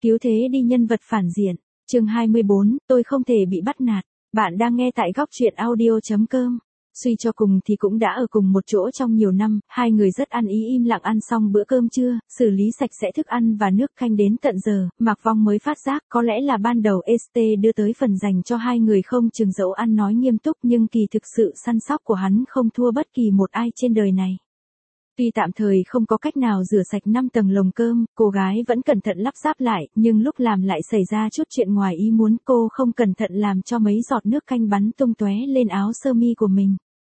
Cứu thế đi nhân vật phản diện. Chương 24, tôi không thể bị bắt nạt. Bạn đang nghe tại góc truyện audio.com. Suy cho cùng thì cũng đã ở cùng một chỗ trong nhiều năm, hai người rất ăn ý im lặng ăn xong bữa cơm trưa, xử lý sạch sẽ thức ăn và nước canh đến tận giờ, Mạc Vong mới phát giác có lẽ là ban đầu ST đưa tới phần dành cho hai người không chừng dẫu ăn nói nghiêm túc nhưng kỳ thực sự săn sóc của hắn không thua bất kỳ một ai trên đời này. Tuy tạm thời không có cách nào rửa sạch 5 tầng lồng cơm, cô gái vẫn cẩn thận lắp ráp lại, nhưng lúc làm lại xảy ra chút chuyện ngoài ý muốn, cô không cẩn thận làm cho mấy giọt nước canh bắn tung tóe lên áo sơ mi của mình.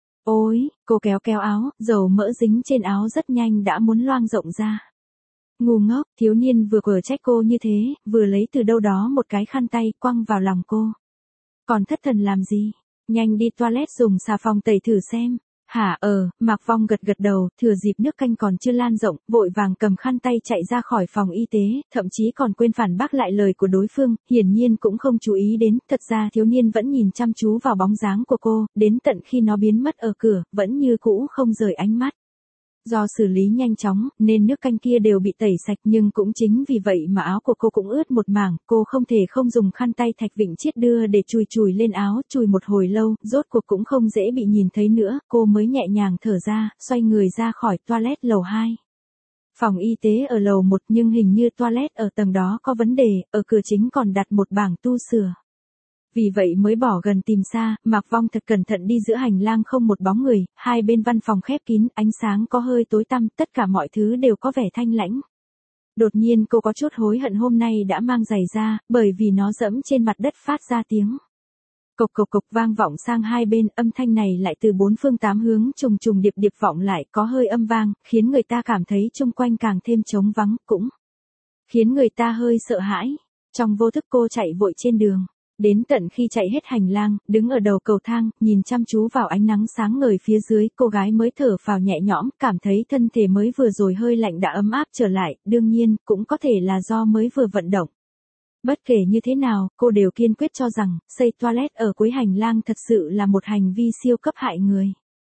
Ôi, cô kéo kéo áo, dầu mỡ dính trên áo rất nhanh đã muốn loang rộng ra. Ngu ngốc, thiếu niên vừa quở trách cô như thế, vừa lấy từ đâu đó một cái khăn tay quăng vào lòng cô. Còn thất thần làm gì? Nhanh đi toilet dùng xà phòng tẩy thử xem. Hả Mạc Vong gật gật đầu, thừa dịp nước canh còn chưa lan rộng, vội vàng cầm khăn tay chạy ra khỏi phòng y tế, thậm chí còn quên phản bác lại lời của đối phương, hiển nhiên cũng không chú ý đến, thật ra thiếu niên vẫn nhìn chăm chú vào bóng dáng của cô, đến tận khi nó biến mất ở cửa, vẫn như cũ không rời ánh mắt. Do xử lý nhanh chóng, nên nước canh kia đều bị tẩy sạch nhưng cũng chính vì vậy mà áo của cô cũng ướt một mảng, cô không thể không dùng khăn tay thạch vịnh chiết đưa để chùi chùi lên áo, chùi một hồi lâu, rốt cuộc cũng không dễ bị nhìn thấy nữa, cô mới nhẹ nhàng thở ra, xoay người ra khỏi toilet lầu 2. Phòng y tế ở lầu 1 nhưng hình như toilet ở tầng đó có vấn đề, ở cửa chính còn đặt một bảng tu sửa. Vì vậy mới bỏ gần tìm xa, Mạc Vong thật cẩn thận đi giữa hành lang không một bóng người, hai bên văn phòng khép kín, ánh sáng có hơi tối tăm, tất cả mọi thứ đều có vẻ thanh lãnh. Đột nhiên cô có chút hối hận hôm nay đã mang giày ra, bởi vì nó dẫm trên mặt đất phát ra tiếng. Cộc cộc cộc vang vọng sang hai bên, âm thanh này lại từ bốn phương tám hướng trùng trùng điệp điệp vọng lại, có hơi âm vang, khiến người ta cảm thấy xung quanh càng thêm trống vắng, cũng khiến người ta hơi sợ hãi. Trong vô thức cô chạy vội trên đường. Đến tận khi chạy hết hành lang, đứng ở đầu cầu thang, nhìn chăm chú vào ánh nắng sáng ngời phía dưới, cô gái mới thở phào nhẹ nhõm, cảm thấy thân thể mới vừa rồi hơi lạnh đã ấm áp trở lại, đương nhiên, cũng có thể là do mới vừa vận động. Bất kể như thế nào, cô đều kiên quyết cho rằng, xây toilet ở cuối hành lang thật sự là một hành vi siêu cấp hại người.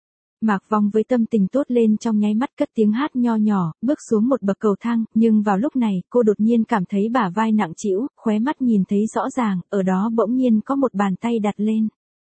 Mạc Vong với tâm tình tốt lên trong nháy mắt cất tiếng hát nho nhỏ, bước xuống một bậc cầu thang, nhưng vào lúc này, cô đột nhiên cảm thấy bả vai nặng trĩu, khóe mắt nhìn thấy rõ ràng, ở đó bỗng nhiên có một bàn tay đặt lên.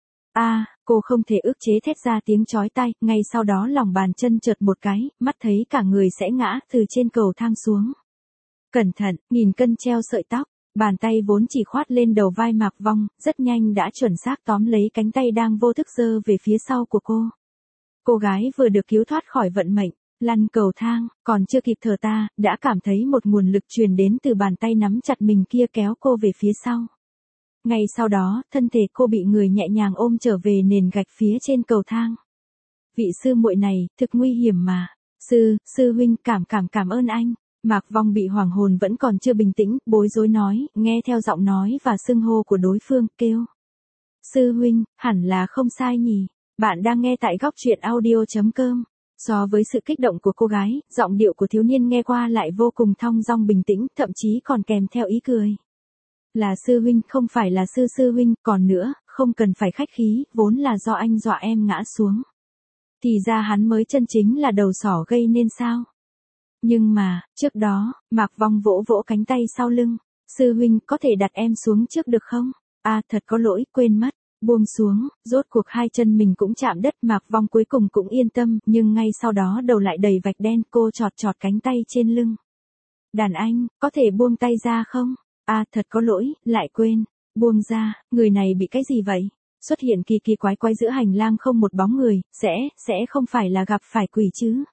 Cô không thể ức chế thét ra tiếng chói tai, ngay sau đó lòng bàn chân trượt một cái, mắt thấy cả người sẽ ngã từ trên cầu thang xuống. Cẩn thận, 1000 cân treo sợi tóc. Bàn tay vốn chỉ khoát lên đầu vai Mạc Vong, rất nhanh đã chuẩn xác tóm lấy cánh tay đang vô thức giơ về phía sau của cô. Cô gái vừa được cứu thoát khỏi vận mệnh, lăn cầu thang, còn chưa kịp thở ta, đã cảm thấy một nguồn lực truyền đến từ bàn tay nắm chặt mình kia kéo cô về phía sau. Ngay sau đó, thân thể cô bị người nhẹ nhàng ôm trở về nền gạch phía trên cầu thang. Vị sư muội này, thực nguy hiểm mà. Sư huynh cảm ơn anh. Mạc Vong bị hoàng hồn vẫn còn chưa bình tĩnh, bối rối nói, nghe theo giọng nói và xưng hô của đối phương, kêu. Sư huynh, hẳn là không sai nhỉ. Bạn đang nghe tại góc truyện audio.com. So với sự kích động của cô gái, giọng điệu của thiếu niên nghe qua lại vô cùng thong dong bình tĩnh, thậm chí còn kèm theo ý cười. Là sư huynh, không phải là sư huynh, còn nữa, không cần phải khách khí, vốn là do anh dọa em ngã xuống. Thì ra hắn mới chân chính là đầu sỏ gây nên sao? Nhưng mà, trước đó, Mạc Vong vỗ vỗ cánh tay sau lưng. Sư huynh, có thể đặt em xuống trước được không? Thật có lỗi, quên mất. Buông xuống, rốt cuộc hai chân mình cũng chạm đất, Mạc Vong cuối cùng cũng yên tâm, nhưng ngay sau đó đầu lại đầy vạch đen, cô chọt chọt cánh tay trên lưng. Đàn anh, có thể buông tay ra không? Thật có lỗi, lại quên. Buông ra, người này bị cái gì vậy? Xuất hiện kỳ quái giữa hành lang không một bóng người, sẽ không phải là gặp phải quỷ chứ?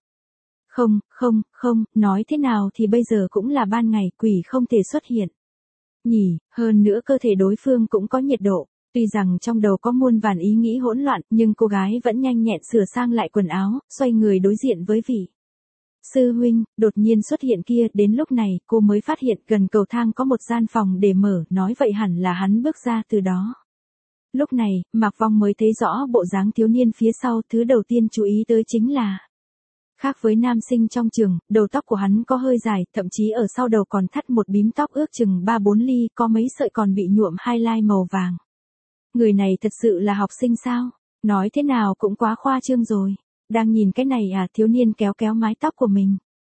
Không, nói thế nào thì bây giờ cũng là ban ngày, quỷ không thể xuất hiện. Nhỉ, hơn nữa cơ thể đối phương cũng có nhiệt độ. Tuy rằng trong đầu có muôn vàn ý nghĩ hỗn loạn, nhưng cô gái vẫn nhanh nhẹn sửa sang lại quần áo, xoay người đối diện với vị sư huynh, đột nhiên xuất hiện kia, đến lúc này, cô mới phát hiện gần cầu thang có một gian phòng để mở, nói vậy hẳn là hắn bước ra từ đó. Lúc này, Mạc Vong mới thấy rõ bộ dáng thiếu niên phía sau, thứ đầu tiên chú ý tới chính là khác với nam sinh trong trường, đầu tóc của hắn có hơi dài, thậm chí ở sau đầu còn thắt một bím tóc ước chừng 3-4 ly, có mấy sợi còn bị nhuộm highlight màu vàng. Người này thật sự là học sinh sao? Nói thế nào cũng quá khoa trương rồi. Đang nhìn cái này thiếu niên kéo kéo mái tóc của mình.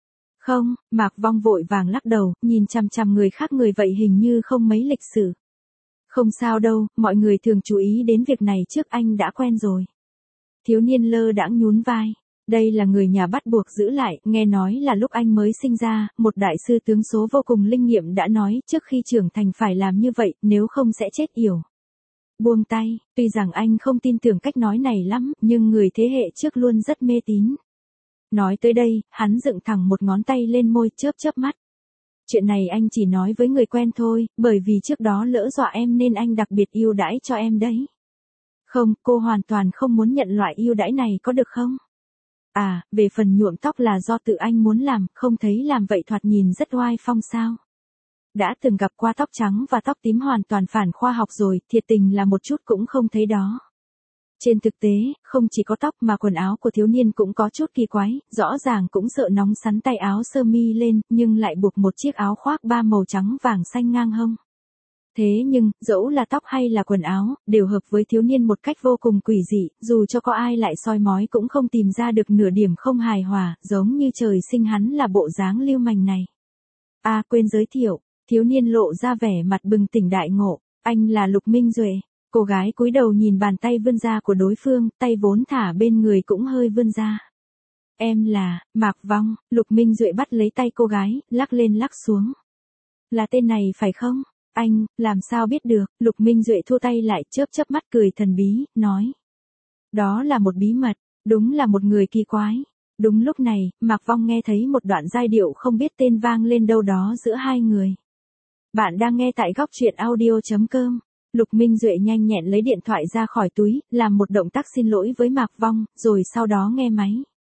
Không, Mạc Vong vội vàng lắc đầu, nhìn chằm chằm người khác người vậy hình như không mấy lịch sự. Không sao đâu, mọi người thường chú ý đến việc này trước anh đã quen rồi. Thiếu niên lơ đãng nhún vai. Đây là người nhà bắt buộc giữ lại, nghe nói là lúc anh mới sinh ra, một đại sư tướng số vô cùng linh nghiệm đã nói trước khi trưởng thành phải làm như vậy, nếu không sẽ chết yểu. Buông tay, tuy rằng anh không tin tưởng cách nói này lắm, nhưng người thế hệ trước luôn rất mê tín. Nói tới đây, hắn dựng thẳng một ngón tay lên môi chớp chớp mắt. Chuyện này anh chỉ nói với người quen thôi, bởi vì trước đó lỡ dọa em nên anh đặc biệt ưu đãi cho em đấy. Không, cô hoàn toàn không muốn nhận loại ưu đãi này có được không? À, về phần nhuộm tóc là do tự anh muốn làm, không thấy làm vậy thoạt nhìn rất oai phong sao? Đã từng gặp qua tóc trắng và tóc tím hoàn toàn phản khoa học rồi, thiệt tình là một chút cũng không thấy đó. Trên thực tế, không chỉ có tóc mà quần áo của thiếu niên cũng có chút kỳ quái, rõ ràng cũng sợ nóng sắn tay áo sơ mi lên, nhưng lại buộc một chiếc áo khoác ba màu trắng vàng xanh ngang hông. Thế nhưng, dẫu là tóc hay là quần áo, đều hợp với thiếu niên một cách vô cùng quỷ dị, dù cho có ai lại soi mói cũng không tìm ra được nửa điểm không hài hòa, giống như trời sinh hắn là bộ dáng lưu manh này. À quên giới thiệu, thiếu niên lộ ra vẻ mặt bừng tỉnh đại ngộ, anh là Lục Minh Duệ. Cô gái cúi đầu nhìn bàn tay vươn ra của đối phương, tay vốn thả bên người cũng hơi vươn ra. Em là, Mạc Vong, Lục Minh Duệ bắt lấy tay cô gái, lắc lên lắc xuống. Là tên này phải không? Anh, làm sao biết được, Lục Minh Duệ thua tay lại chớp chớp mắt cười thần bí, nói. Đó là một bí mật, đúng là một người kỳ quái. Đúng lúc này, Mạc Vong nghe thấy một đoạn giai điệu không biết tên vang lên đâu đó giữa hai người. Bạn đang nghe tại góc truyện audio.com. Lục Minh Duệ nhanh nhẹn lấy điện thoại ra khỏi túi, làm một động tác xin lỗi với Mạc Vong, rồi sau đó nghe máy.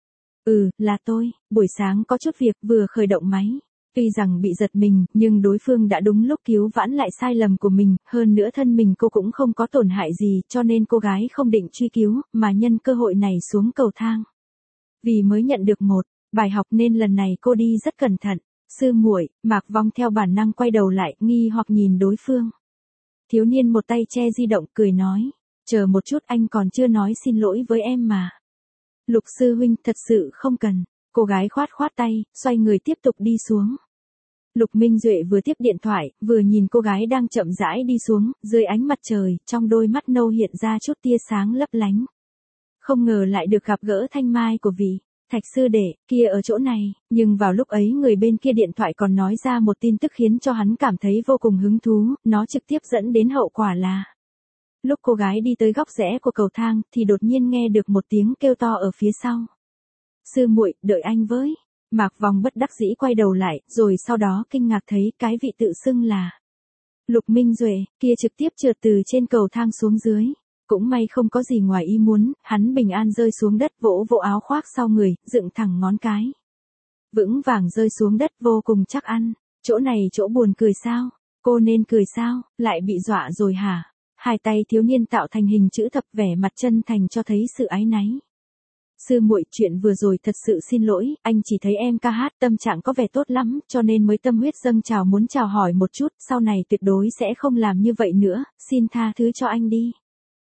Là tôi, buổi sáng có chút việc vừa khởi động máy. Tuy rằng bị giật mình, nhưng đối phương đã đúng lúc cứu vãn lại sai lầm của mình, hơn nữa thân mình cô cũng không có tổn hại gì, cho nên cô gái không định truy cứu, mà nhân cơ hội này xuống cầu thang. Vì mới nhận được một bài học nên lần này cô đi rất cẩn thận. Sư muội, Mạc Vong theo bản năng quay đầu lại, nghi hoặc nhìn đối phương. Thiếu niên một tay che di động cười nói, chờ một chút anh còn chưa nói xin lỗi với em mà. Lục sư huynh thật sự không cần, cô gái khoát khoát tay, xoay người tiếp tục đi xuống. Lục Minh Duệ vừa tiếp điện thoại, vừa nhìn cô gái đang chậm rãi đi xuống, dưới ánh mặt trời, trong đôi mắt nâu hiện ra chút tia sáng lấp lánh. Không ngờ lại được gặp gỡ thanh mai của vị Thạch sư đệ kia ở chỗ này, nhưng vào lúc ấy người bên kia điện thoại còn nói ra một tin tức khiến cho hắn cảm thấy vô cùng hứng thú, nó trực tiếp dẫn đến hậu quả là lúc cô gái đi tới góc rẽ của cầu thang thì đột nhiên nghe được một tiếng kêu to ở phía sau. Sư muội, đợi anh với. Mạc Vong bất đắc dĩ quay đầu lại, rồi sau đó kinh ngạc thấy cái vị tự xưng là Lục Minh Duệ kia trực tiếp trượt từ trên cầu thang xuống dưới. Cũng may không có gì ngoài ý muốn, hắn bình an rơi xuống đất vỗ vỗ áo khoác sau người, dựng thẳng ngón cái. Vững vàng rơi xuống đất vô cùng chắc ăn. Chỗ này chỗ buồn cười sao? Cô nên cười sao? Lại bị dọa rồi hả? Hai tay thiếu niên tạo thành hình chữ thập vẻ mặt chân thành cho thấy sự áy náy. Sư muội, chuyện vừa rồi thật sự xin lỗi, anh chỉ thấy em ca hát tâm trạng có vẻ tốt lắm, cho nên mới tâm huyết dâng trào muốn chào hỏi một chút, sau này tuyệt đối sẽ không làm như vậy nữa, xin tha thứ cho anh đi.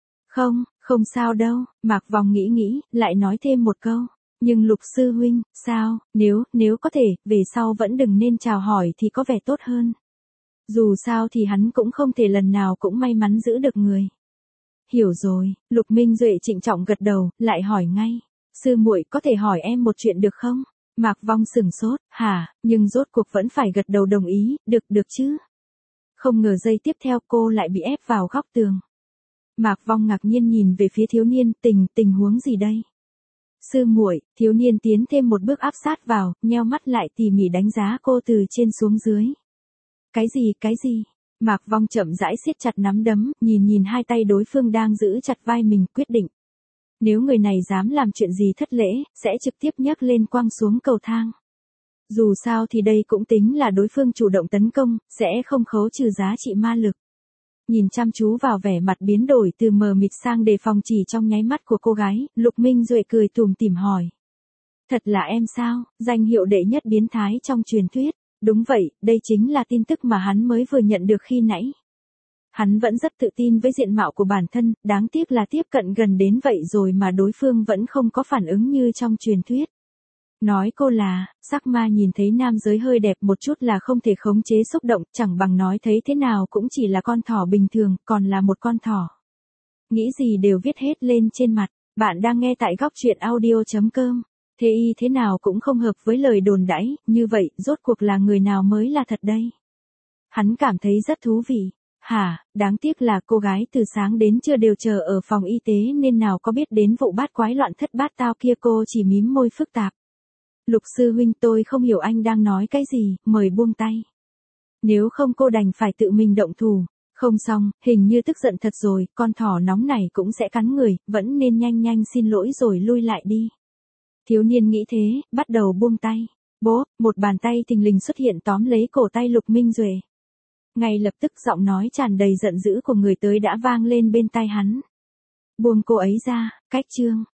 Không sao đâu, Mạc Vong nghĩ, lại nói thêm một câu. Nhưng Lục sư huynh, sao, nếu có thể, về sau vẫn đừng nên chào hỏi thì có vẻ tốt hơn. Dù sao thì hắn cũng không thể lần nào cũng may mắn giữ được người. Hiểu rồi, Lục Minh Duệ trịnh trọng gật đầu, lại hỏi ngay. Sư muội có thể hỏi em một chuyện được không? Mạc Vong sửng sốt, hả, nhưng rốt cuộc vẫn phải gật đầu đồng ý, được chứ. Không ngờ giây tiếp theo cô lại bị ép vào góc tường. Mạc Vong ngạc nhiên nhìn về phía thiếu niên, tình huống gì đây? Sư muội, thiếu niên tiến thêm một bước áp sát vào, nheo mắt lại tỉ mỉ đánh giá cô từ trên xuống dưới. Cái gì? Mạc Vong chậm rãi siết chặt nắm đấm, nhìn hai tay đối phương đang giữ chặt vai mình, quyết định. Nếu người này dám làm chuyện gì thất lễ, sẽ trực tiếp nhấc lên quăng xuống cầu thang. Dù sao thì đây cũng tính là đối phương chủ động tấn công, sẽ không khấu trừ giá trị ma lực. Nhìn chăm chú vào vẻ mặt biến đổi từ mờ mịt sang đề phòng chỉ trong nháy mắt của cô gái, Lục Minh Duệ cười tủm tỉm hỏi. Thật là em sao, danh hiệu đệ nhất biến thái trong truyền thuyết. Đúng vậy, đây chính là tin tức mà hắn mới vừa nhận được khi nãy. Hắn vẫn rất tự tin với diện mạo của bản thân, đáng tiếc là tiếp cận gần đến vậy rồi mà đối phương vẫn không có phản ứng như trong truyền thuyết. Nói cô là, sắc ma nhìn thấy nam giới hơi đẹp một chút là không thể khống chế xúc động, chẳng bằng nói thấy thế nào cũng chỉ là con thỏ bình thường, còn là một con thỏ. Nghĩ gì đều viết hết lên trên mặt. Bạn đang nghe tại góc truyện audio.com. Thế y thế nào cũng không hợp với lời đồn đãi, như vậy, rốt cuộc là người nào mới là thật đây? Hắn cảm thấy rất thú vị. Hả, đáng tiếc là cô gái từ sáng đến trưa đều chờ ở phòng y tế nên nào có biết đến vụ bát quái loạn thất bát tao kia, cô chỉ mím môi phức tạp. Lục sư huynh, tôi không hiểu anh đang nói cái gì, mời buông tay. Nếu không cô đành phải tự mình động thủ. Không xong, hình như tức giận thật rồi, con thỏ nóng này cũng sẽ cắn người, vẫn nên nhanh nhanh xin lỗi rồi lui lại đi. Thiếu niên nghĩ thế, bắt đầu buông tay. Bố, một bàn tay thình lình xuất hiện tóm lấy cổ tay Lục Minh Duệ. Ngay lập tức giọng nói tràn đầy giận dữ của người tới đã vang lên bên tai hắn. Buông cô ấy ra, cách chương.